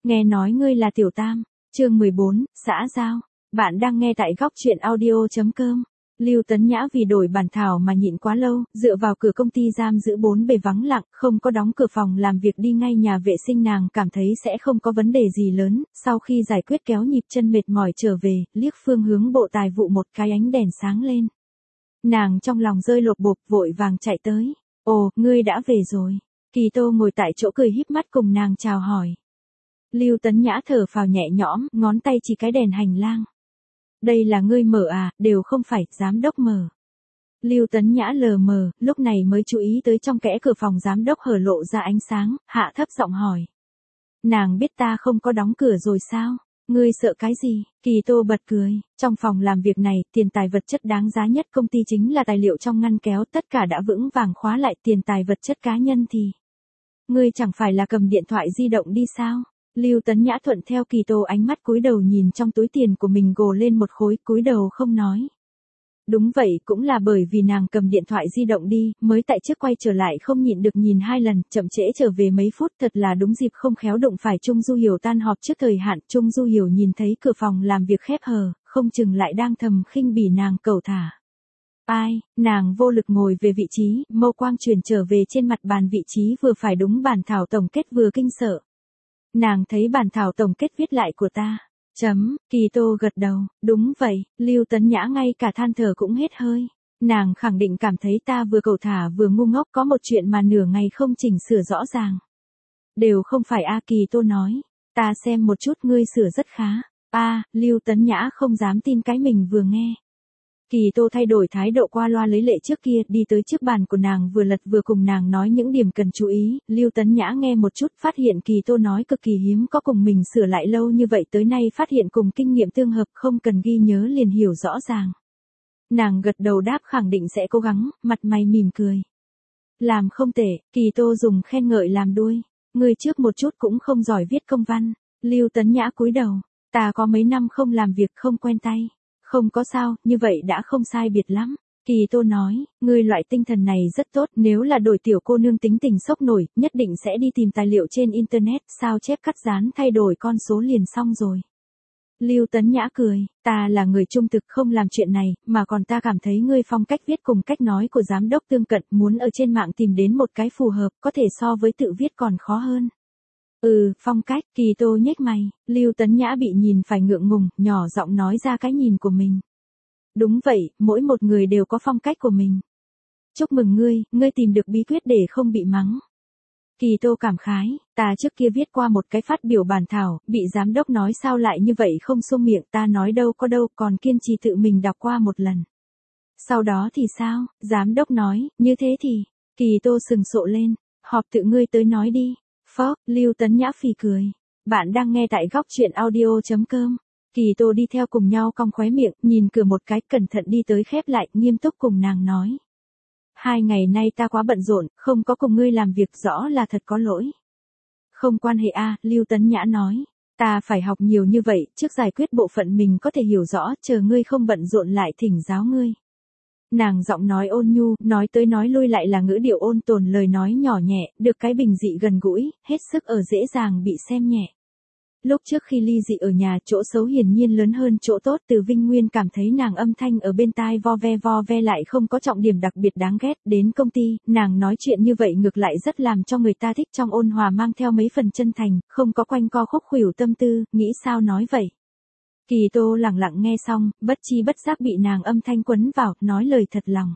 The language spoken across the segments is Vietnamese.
Nghe nói ngươi là Tiểu Tam. Chương 14, xã giao. Bạn đang nghe tại góc truyện audio.com. Lưu Tấn Nhã vì đổi bản thảo mà nhịn quá lâu, dựa vào cửa công ty giam giữ bốn bề vắng lặng, không có đóng cửa phòng làm việc đi ngay nhà vệ sinh, nàng cảm thấy sẽ không có vấn đề gì lớn. Sau khi giải quyết kéo nhịp chân mệt mỏi trở về, liếc phương hướng bộ tài vụ một cái ánh đèn sáng lên. Nàng trong lòng rơi lột bột, vội vàng chạy tới. Ồ, ngươi đã về rồi. Kỳ Tô ngồi tại chỗ cười híp mắt cùng nàng chào hỏi. Lưu Tấn Nhã thở phào nhẹ nhõm, ngón tay chỉ cái đèn hành lang. Đây là ngươi mở à, đều không phải, giám đốc mở. Lưu Tấn Nhã lờ mờ, lúc này mới chú ý tới trong kẽ cửa phòng giám đốc hở lộ ra ánh sáng, hạ thấp giọng hỏi. Nàng biết ta không có đóng cửa rồi sao? Ngươi sợ cái gì? Kỳ Tô bật cười, trong phòng làm việc này, tiền tài vật chất đáng giá nhất công ty chính là tài liệu trong ngăn kéo, tất cả đã vững vàng khóa lại, tiền tài vật chất cá nhân thì. Ngươi chẳng phải là cầm điện thoại di động đi sao? Lưu Tấn Nhã thuận theo Kỳ Tô ánh mắt cúi đầu nhìn trong túi tiền của mình, gồ lên một khối, cúi đầu không nói. Đúng vậy, cũng là bởi vì nàng cầm điện thoại di động đi, mới tại trước quay trở lại không nhịn được nhìn 2 lần, chậm trễ trở về mấy phút, thật là đúng dịp không khéo đụng phải Trung Du Hiểu tan họp trước thời hạn. Trung Du Hiểu nhìn thấy cửa phòng làm việc khép hờ, không chừng lại đang thầm khinh bỉ nàng cẩu thả. Ai, nàng vô lực ngồi về vị trí, mâu quang truyền trở về trên mặt bàn, vị trí vừa phải đúng bản thảo tổng kết vừa kinh sợ. Nàng thấy bản thảo tổng kết viết lại của ta. Kỳ Tô gật đầu, đúng vậy, Lưu Tấn Nhã ngay cả than thở cũng hết hơi. Nàng khẳng định cảm thấy ta vừa cẩu thả vừa ngu ngốc, có một chuyện mà nửa ngày không chỉnh sửa rõ ràng. Đều không phải a, Kỳ Tô nói. Ta xem một chút, ngươi sửa rất khá. Lưu Tấn Nhã không dám tin cái mình vừa nghe. Kỳ Tô thay đổi thái độ, qua loa lấy lệ trước kia, đi tới trước bàn của nàng vừa lật vừa cùng nàng nói những điểm cần chú ý. Lưu Tấn Nhã nghe một chút, phát hiện Kỳ Tô nói cực kỳ hiếm có, cùng mình sửa lại lâu như vậy tới nay phát hiện cùng kinh nghiệm tương hợp, không cần ghi nhớ liền hiểu rõ ràng. Nàng gật đầu đáp khẳng định sẽ cố gắng, mặt mày mỉm cười. Làm không tệ, Kỳ Tô dùng khen ngợi làm đuôi. Người trước một chút cũng không giỏi viết công văn. Lưu Tấn Nhã cúi đầu. Ta có mấy năm không làm việc, không quen tay. Không có sao, như vậy đã không sai biệt lắm. Kỳ Tô nói, ngươi loại tinh thần này rất tốt, nếu là đổi tiểu cô nương tính tình sốc nổi, nhất định sẽ đi tìm tài liệu trên internet, sao chép cắt dán thay đổi con số liền xong rồi. Lưu Tấn Nhã cười, ta là người trung thực không làm chuyện này, mà còn ta cảm thấy ngươi phong cách viết cùng cách nói của giám đốc tương cận, muốn ở trên mạng tìm đến một cái phù hợp, có thể so với tự viết còn khó hơn. Phong cách, Kỳ Tô nhếch mày, Lưu Tấn Nhã bị nhìn phải ngượng ngùng, nhỏ giọng nói ra cái nhìn của mình. Đúng vậy, mỗi một người đều có phong cách của mình. Chúc mừng ngươi tìm được bí quyết để không bị mắng. Kỳ Tô cảm khái, ta trước kia viết qua một cái phát biểu bản thảo, bị giám đốc nói sao lại như vậy không xông miệng, ta nói đâu có đâu, còn kiên trì tự mình đọc qua một lần. Sau đó thì sao, giám đốc nói, như thế thì, Kỳ Tô sừng sộ lên, họp tự ngươi tới nói đi. Phó, Lưu Tấn Nhã phì cười. Bạn đang nghe tại góc truyện audio.com. Kỳ Tô đi theo cùng nhau cong khóe miệng, nhìn cửa một cái, cẩn thận đi tới khép lại, nghiêm túc cùng nàng nói. 2 ngày nay ta quá bận rộn, không có cùng ngươi làm việc, rõ là thật có lỗi. Không quan hệ Lưu Tấn Nhã nói. Ta phải học nhiều như vậy, trước giải quyết bộ phận mình có thể hiểu rõ, chờ ngươi không bận rộn lại thỉnh giáo ngươi. Nàng giọng nói ôn nhu, nói tới nói lui lại là ngữ điệu ôn tồn, lời nói nhỏ nhẹ, được cái bình dị gần gũi, hết sức ở dễ dàng bị xem nhẹ. Lúc trước khi ly dị ở nhà, chỗ xấu hiển nhiên lớn hơn chỗ tốt, Từ Vinh Nguyên cảm thấy nàng âm thanh ở bên tai vo ve lại không có trọng điểm đặc biệt đáng ghét. Đến công ty, nàng nói chuyện như vậy ngược lại rất làm cho người ta thích, trong ôn hòa mang theo mấy phần chân thành, không có quanh co khúc khuỷu tâm tư, nghĩ sao nói vậy. Kỳ Tô lặng lặng nghe xong, bất chi bất giác bị nàng âm thanh quấn vào, nói lời thật lòng.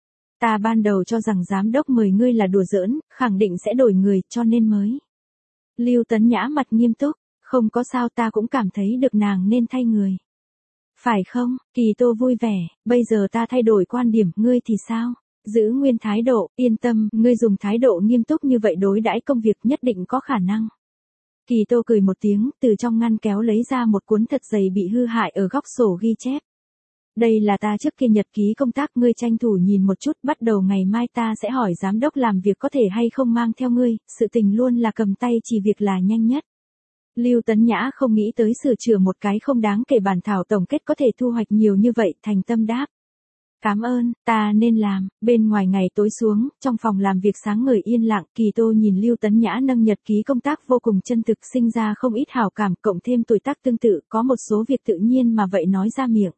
Ta ban đầu cho rằng giám đốc mời ngươi là đùa giỡn, khẳng định sẽ đổi người, cho nên mới. Lưu Tấn Nhã mặt nghiêm túc, không có sao, ta cũng cảm thấy được nàng nên thay người. Phải không, Kỳ Tô vui vẻ, bây giờ ta thay đổi quan điểm, ngươi thì sao? Giữ nguyên thái độ, yên tâm, ngươi dùng thái độ nghiêm túc như vậy đối đãi công việc nhất định có khả năng. Kỳ Tô cười một tiếng, từ trong ngăn kéo lấy ra một cuốn thật dày bị hư hại ở góc sổ ghi chép. Đây là ta trước kia nhật ký công tác, ngươi tranh thủ nhìn một chút, bắt đầu ngày mai ta sẽ hỏi giám đốc làm việc có thể hay không mang theo ngươi, sự tình luôn là cầm tay chỉ việc là nhanh nhất. Lưu Tấn Nhã không nghĩ tới sửa chữa một cái không đáng kể bản thảo tổng kết có thể thu hoạch nhiều như vậy, thành tâm đáp. Cảm ơn, ta nên làm. Bên ngoài ngày tối xuống, trong phòng làm việc sáng ngời yên lặng, Kỳ Tô nhìn Lưu Tấn Nhã nâng nhật ký công tác vô cùng chân thực, sinh ra không ít hảo cảm, cộng thêm tuổi tác tương tự, có một số việc tự nhiên mà vậy nói ra miệng.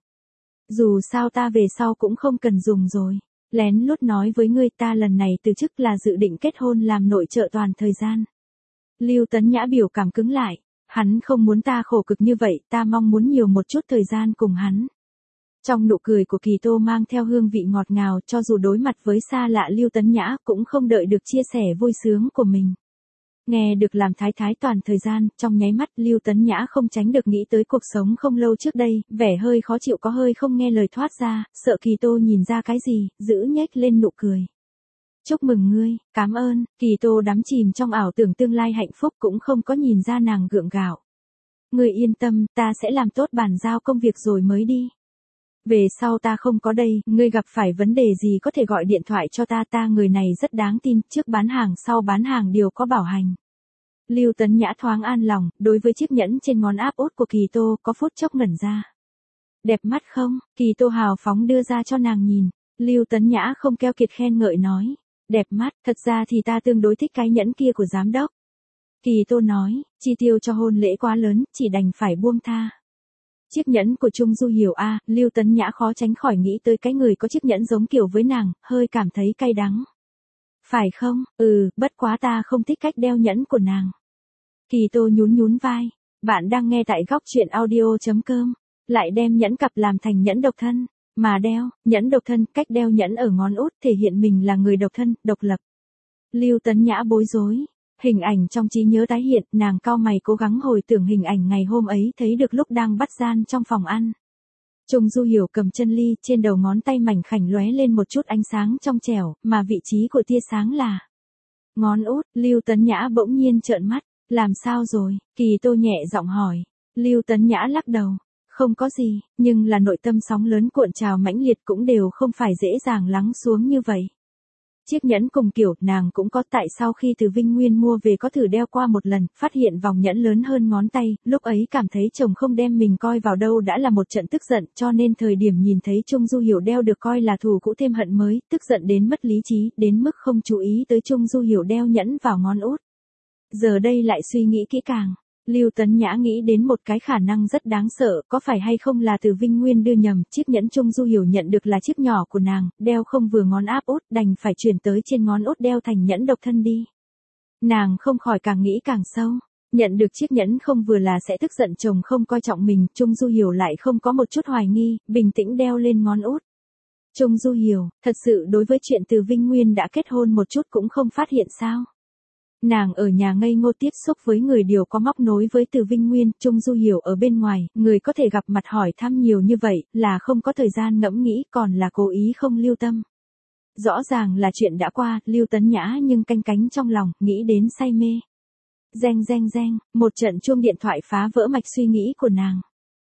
Dù sao ta về sau cũng không cần dùng rồi. Lén lút nói với ngươi, ta lần này từ chức là dự định kết hôn làm nội trợ toàn thời gian. Lưu Tấn Nhã biểu cảm cứng lại. Hắn không muốn ta khổ cực như vậy, ta mong muốn nhiều một chút thời gian cùng hắn. Trong nụ cười của Kỳ Tô mang theo hương vị ngọt ngào, cho dù đối mặt với xa lạ Lưu Tấn Nhã cũng không đợi được chia sẻ vui sướng của mình. Nghe được làm thái thái toàn thời gian, trong nháy mắt Lưu Tấn Nhã không tránh được nghĩ tới cuộc sống không lâu trước đây, vẻ hơi khó chịu có hơi không nghe lời thoát ra, sợ Kỳ Tô nhìn ra cái gì, giữ nhếch lên nụ cười. Chúc mừng ngươi, cảm ơn. Kỳ Tô đắm chìm trong ảo tưởng tương lai hạnh phúc cũng không có nhìn ra nàng gượng gạo. Ngươi yên tâm, ta sẽ làm tốt bàn giao công việc rồi mới đi. Về sau ta không có đây, ngươi gặp phải vấn đề gì có thể gọi điện thoại cho ta, ta người này rất đáng tin, trước bán hàng sau bán hàng đều có bảo hành. Lưu Tấn Nhã thoáng an lòng, đối với chiếc nhẫn trên ngón áp út của Kỳ Tô có phút chốc ngẩn ra. Đẹp mắt không? Kỳ Tô hào phóng đưa ra cho nàng nhìn. Lưu Tấn Nhã không keo kiệt khen ngợi nói. Đẹp mắt, thật ra thì ta tương đối thích cái nhẫn kia của giám đốc. Kỳ Tô nói, chi tiêu cho hôn lễ quá lớn, chỉ đành phải buông tha. Chiếc nhẫn của Trung Du Hiểu a, Lưu Tấn Nhã khó tránh khỏi nghĩ tới cái người có chiếc nhẫn giống kiểu với nàng, hơi cảm thấy cay đắng. Phải không? Bất quá ta không thích cách đeo nhẫn của nàng. Kỳ Tô nhún nhún vai. Bạn đang nghe tại góc truyện audio.com. Lại đem nhẫn cặp làm thành nhẫn độc thân. Mà đeo, nhẫn độc thân, cách đeo nhẫn ở ngón út thể hiện mình là người độc thân, độc lập. Lưu Tấn Nhã bối rối. Hình ảnh trong trí nhớ tái hiện, nàng cau mày cố gắng hồi tưởng hình ảnh ngày hôm ấy thấy được lúc đang bắt gian trong phòng ăn. Trung Du Hiểu cầm chân ly, trên đầu ngón tay mảnh khảnh lóe lên một chút ánh sáng trong trẻo, mà vị trí của tia sáng là ngón út. Lưu Tấn Nhã bỗng nhiên trợn mắt, làm sao rồi? Kỳ Tô nhẹ giọng hỏi. Lưu Tấn Nhã lắc đầu, không có gì, nhưng là nội tâm sóng lớn cuộn trào mãnh liệt cũng đều không phải dễ dàng lắng xuống như vậy. Chiếc nhẫn cùng kiểu nàng cũng có, tại sau khi từ Vinh Nguyên mua về có thử đeo qua một lần, phát hiện vòng nhẫn lớn hơn ngón tay, lúc ấy cảm thấy chồng không đem mình coi vào đâu đã là một trận tức giận, cho nên thời điểm nhìn thấy Trung Du Hiểu đeo được coi là thù cũ thêm hận mới, tức giận đến mất lý trí, đến mức không chú ý tới Trung Du Hiểu đeo nhẫn vào ngón út. Giờ đây lại suy nghĩ kỹ càng. Lưu Tấn Nhã nghĩ đến một cái khả năng rất đáng sợ, có phải hay không là từ Vinh Nguyên đưa nhầm, chiếc nhẫn Trung Du Hiểu nhận được là chiếc nhỏ của nàng, đeo không vừa ngón áp út, đành phải chuyển tới trên ngón út đeo thành nhẫn độc thân đi. Nàng không khỏi càng nghĩ càng sâu, nhận được chiếc nhẫn không vừa là sẽ tức giận chồng không coi trọng mình, Trung Du Hiểu lại không có một chút hoài nghi, bình tĩnh đeo lên ngón út. Trung Du Hiểu, thật sự đối với chuyện từ Vinh Nguyên đã kết hôn một chút cũng không phát hiện sao? Nàng ở nhà ngây ngô tiếp xúc với người điều có móc nối với Từ Vinh Nguyên, Trung Du Hiểu ở bên ngoài, người có thể gặp mặt hỏi thăm nhiều như vậy, là không có thời gian ngẫm nghĩ, còn là cố ý không lưu tâm. Rõ ràng là chuyện đã qua, Lưu Tấn Nhã nhưng canh cánh trong lòng, nghĩ đến say mê. Reng reng reng, một trận chuông điện thoại phá vỡ mạch suy nghĩ của nàng.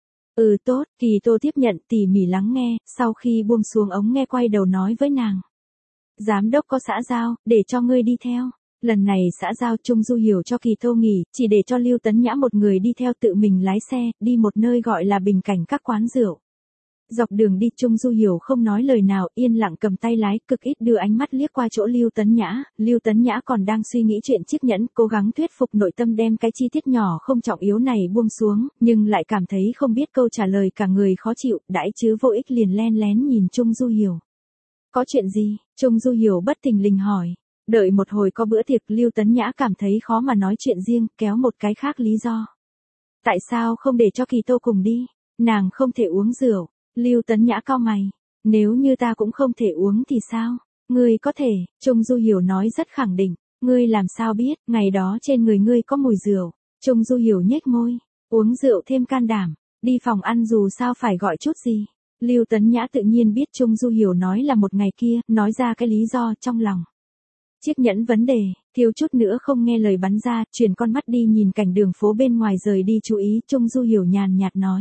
Tốt, Kỳ Tô tiếp nhận, tỉ mỉ lắng nghe, sau khi buông xuống ống nghe quay đầu nói với nàng. Giám đốc có xã giao, để cho ngươi đi theo. Lần này xã giao Trung Du Hiểu cho Kỳ Tô nghỉ, chỉ để cho Lưu Tấn Nhã một người đi theo, tự mình lái xe, đi một nơi gọi là Bình Cảnh các quán rượu. Dọc đường đi Trung Du Hiểu không nói lời nào, yên lặng cầm tay lái, cực ít đưa ánh mắt liếc qua chỗ Lưu Tấn Nhã còn đang suy nghĩ chuyện chiếc nhẫn, cố gắng thuyết phục nội tâm đem cái chi tiết nhỏ không trọng yếu này buông xuống, nhưng lại cảm thấy không biết câu trả lời, cả người khó chịu, đãi chứ vô ích liền len lén nhìn Trung Du Hiểu. Có chuyện gì? Trung Du Hiểu bất thình lình hỏi. Đợi một hồi có bữa tiệc, Lưu Tấn Nhã cảm thấy khó mà nói chuyện riêng, kéo một cái khác lý do. Tại sao không để cho Kỳ Tô cùng đi? Nàng không thể uống rượu. Lưu Tấn Nhã cau mày. Nếu như ta cũng không thể uống thì sao? Ngươi có thể, Trung Du Hiểu nói rất khẳng định. Ngươi làm sao biết, ngày đó trên người ngươi có mùi rượu. Trung Du Hiểu nhếch môi. Uống rượu thêm can đảm. Đi phòng ăn dù sao phải gọi chút gì. Lưu Tấn Nhã tự nhiên biết Trung Du Hiểu nói là một ngày kia, nói ra cái lý do trong lòng. Chiếc nhẫn vấn đề, thiếu chút nữa không nghe lời bắn ra, chuyển con mắt đi nhìn cảnh đường phố bên ngoài rời đi chú ý, Trung Du Hiểu nhàn nhạt nói.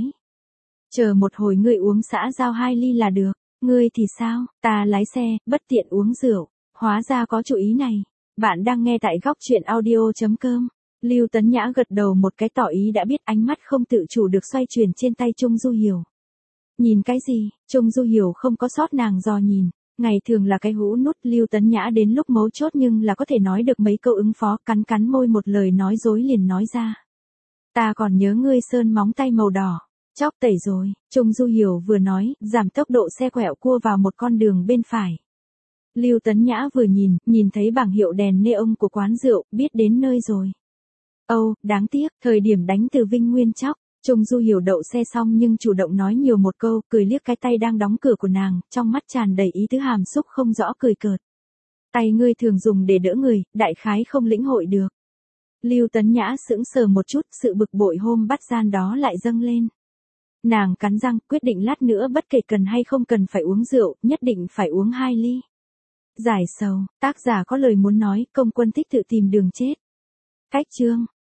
Chờ một hồi ngươi uống xã giao 2 ly là được, ngươi thì sao, ta lái xe, bất tiện uống rượu, hóa ra có chủ ý này. Bạn đang nghe tại góc truyện audio.com. Lưu Tấn Nhã gật đầu một cái tỏ ý đã biết, ánh mắt không tự chủ được xoay chuyển trên tay Trung Du Hiểu. Nhìn cái gì? Trung Du Hiểu không có sót nàng dò nhìn. Ngày thường là cái hũ nút, Lưu Tấn Nhã đến lúc mấu chốt nhưng là có thể nói được mấy câu ứng phó, cắn cắn môi một lời nói dối liền nói ra. Ta còn nhớ ngươi sơn móng tay màu đỏ. Chóc tẩy rồi, Trung Du Hiểu vừa nói, giảm tốc độ xe quẹo cua vào một con đường bên phải. Lưu Tấn Nhã vừa nhìn thấy bảng hiệu đèn neon của quán rượu, biết đến nơi rồi. Âu, đáng tiếc, thời điểm đánh từ Vinh Nguyên Chóc. Trung Du Hiểu đậu xe xong nhưng chủ động nói nhiều một câu, cười liếc cái tay đang đóng cửa của nàng, trong mắt tràn đầy ý tứ hàm xúc không rõ cười cợt. Tay ngươi thường dùng để đỡ người, đại khái không lĩnh hội được. Lưu Tấn Nhã sững sờ một chút, sự bực bội hôm bắt gian đó lại dâng lên. Nàng cắn răng, quyết định lát nữa bất kể cần hay không cần phải uống rượu, nhất định phải uống 2 ly. Giải sầu, tác giả có lời muốn nói, công quân thích tự tìm đường chết. Cách chương